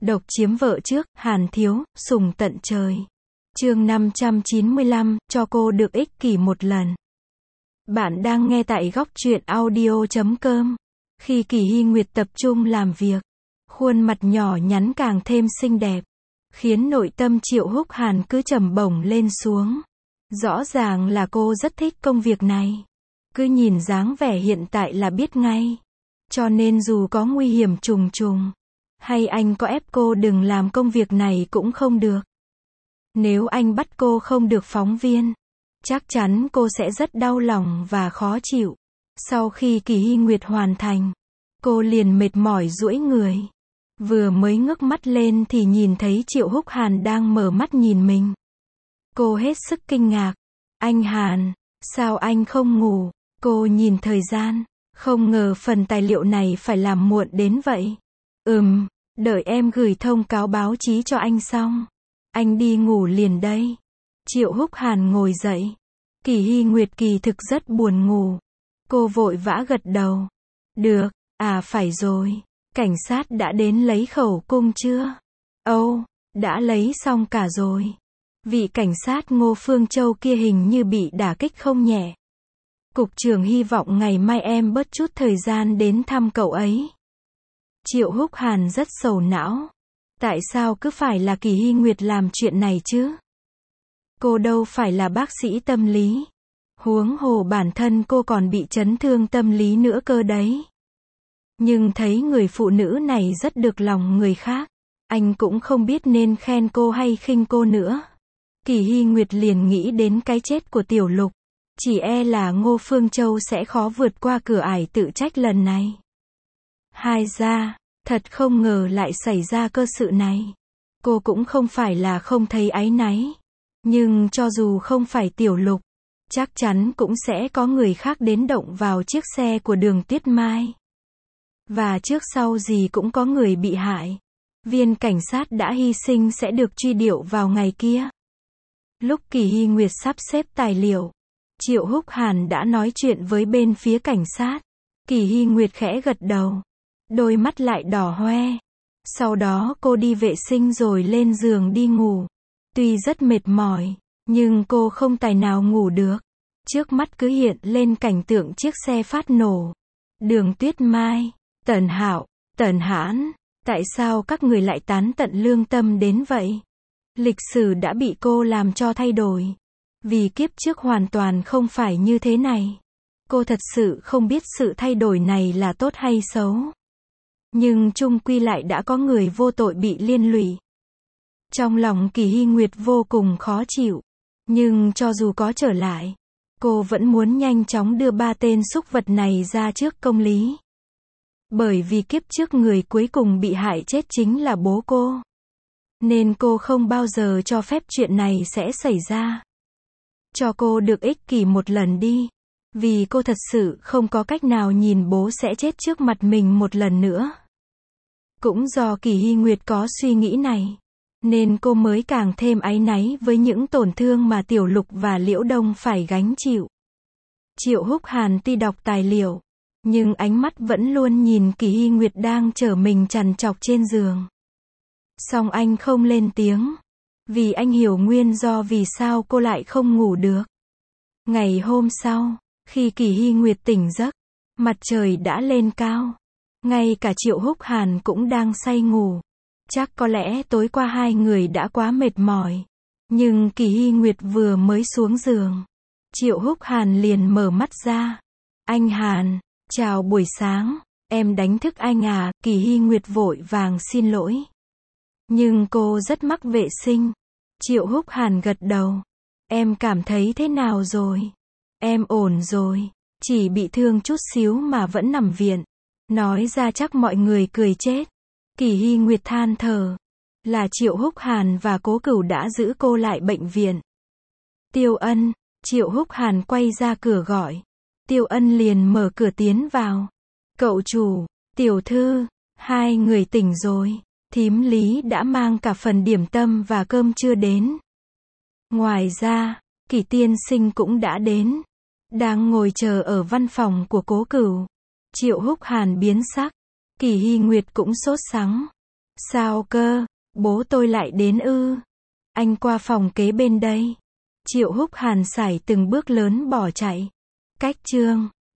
Độc chiếm vợ trước, Hàn Thiếu, sùng tận trời. Chương 595, cho cô được ích kỷ một lần. Bạn đang nghe tại góc truyện audio.com. Khi Kỳ Hy Nguyệt tập trung làm việc, khuôn mặt nhỏ nhắn càng thêm xinh đẹp, khiến nội tâm Triệu Húc Hàn cứ trầm bổng lên xuống. Rõ ràng là cô rất thích công việc này. Cứ nhìn dáng vẻ hiện tại là biết ngay. Cho nên dù có nguy hiểm trùng trùng, hay anh có ép cô đừng làm công việc này cũng không được. Nếu anh bắt cô không được phóng viên, chắc chắn cô sẽ rất đau lòng và khó chịu. Sau khi Kỳ Hy Nguyệt hoàn thành, cô liền mệt mỏi duỗi người. Vừa mới ngước mắt lên thì nhìn thấy Triệu Húc Hàn đang mở mắt nhìn mình. Cô hết sức kinh ngạc. Anh Hàn, sao anh không ngủ? Cô nhìn thời gian, không ngờ phần tài liệu này phải làm muộn đến vậy. Đợi em gửi thông cáo báo chí cho anh xong, anh đi ngủ liền đây. Triệu Húc Hàn ngồi dậy. Kỳ Hy Nguyệt kỳ thực rất buồn ngủ. Cô vội vã gật đầu. Được, phải rồi. Cảnh sát đã đến lấy khẩu cung chưa? Đã lấy xong cả rồi. Vị cảnh sát Ngô Phương Châu kia hình như bị đả kích không nhẹ. Cục trưởng hy vọng ngày mai em bớt chút thời gian đến thăm cậu ấy. Triệu Húc Hàn rất sầu não. Tại sao cứ phải là Kỳ Hy Nguyệt làm chuyện này chứ? Cô đâu phải là bác sĩ tâm lý. Huống hồ bản thân cô còn bị chấn thương tâm lý nữa cơ đấy. Nhưng thấy người phụ nữ này rất được lòng người khác, anh cũng không biết nên khen cô hay khinh cô nữa. Kỳ Hy Nguyệt liền nghĩ đến cái chết của Tiểu Lục. Chỉ e là Ngô Phương Châu sẽ khó vượt qua cửa ải tự trách lần này. Hai ra, thật không ngờ lại xảy ra cơ sự này. Cô cũng không phải là không thấy áy náy. Nhưng cho dù không phải Tiểu Lục, chắc chắn cũng sẽ có người khác đến động vào chiếc xe của Đường Tuyết Mai. Và trước sau gì cũng có người bị hại. Viên cảnh sát đã hy sinh sẽ được truy điệu vào ngày kia. Lúc Kỳ Hy Nguyệt sắp xếp tài liệu, Triệu Húc Hàn đã nói chuyện với bên phía cảnh sát. Kỳ Hy Nguyệt khẽ gật đầu. Đôi mắt lại đỏ hoe. Sau đó cô đi vệ sinh rồi lên giường đi ngủ. Tuy rất mệt mỏi, nhưng cô không tài nào ngủ được. Trước mắt cứ hiện lên cảnh tượng chiếc xe phát nổ. Đường Tuyết Mai, Tần Hạo, Tần Hãn, tại sao các người lại tán tận lương tâm đến vậy? Lịch sử đã bị cô làm cho thay đổi. Vì kiếp trước hoàn toàn không phải như thế này. Cô thật sự không biết sự thay đổi này là tốt hay xấu. Nhưng chung quy lại đã có người vô tội bị liên lụy. Trong lòng Kỳ Hy Nguyệt vô cùng khó chịu. Nhưng cho dù có trở lại, cô vẫn muốn nhanh chóng đưa ba tên súc vật này ra trước công lý. Bởi vì kiếp trước người cuối cùng bị hại chết chính là bố cô. Nên cô không bao giờ cho phép chuyện này sẽ xảy ra. Cho cô được ích kỷ một lần đi. Vì cô thật sự không có cách nào nhìn bố sẽ chết trước mặt mình một lần nữa. Cũng do Kỳ Hy Nguyệt có suy nghĩ này, nên cô mới càng thêm áy náy với những tổn thương mà Tiểu Lục và Liễu Đông phải gánh chịu. Triệu Húc Hàn tuy đọc tài liệu, nhưng ánh mắt vẫn luôn nhìn Kỳ Hy Nguyệt đang chở mình trằn trọc trên giường. Song anh không lên tiếng, vì anh hiểu nguyên do vì sao cô lại không ngủ được. Ngày hôm sau, khi Kỳ Hy Nguyệt tỉnh giấc, mặt trời đã lên cao. Ngay cả Triệu Húc Hàn cũng đang say ngủ. Chắc có lẽ tối qua hai người đã quá mệt mỏi. Nhưng Kỳ Hy Nguyệt vừa mới xuống giường, Triệu Húc Hàn liền mở mắt ra. Anh Hàn, chào buổi sáng, em đánh thức anh à? Kỳ Hy Nguyệt vội vàng xin lỗi. Nhưng cô rất mắc vệ sinh. Triệu Húc Hàn gật đầu. Em cảm thấy thế nào rồi? Em ổn rồi, chỉ bị thương chút xíu mà vẫn nằm viện. Nói ra chắc mọi người cười chết. Kỳ Hy Nguyệt than thở. Là Triệu Húc Hàn và Cố Cửu đã giữ cô lại bệnh viện. Tiêu Ân, Triệu Húc Hàn quay ra cửa gọi. Tiêu Ân liền mở cửa tiến vào. Cậu chủ, tiểu thư, hai người tỉnh rồi. Thím Lý đã mang cả phần điểm tâm và cơm trưa đến. Ngoài ra, Kỳ tiên sinh cũng đã đến. Đang ngồi chờ ở văn phòng của Cố Cửu. Triệu Húc Hàn biến sắc. Kỳ Hy Nguyệt cũng sốt sắng. Sao cơ? Bố tôi lại đến ư? Anh qua phòng kế bên đây. Triệu Húc Hàn sải từng bước lớn bỏ chạy. Cách chương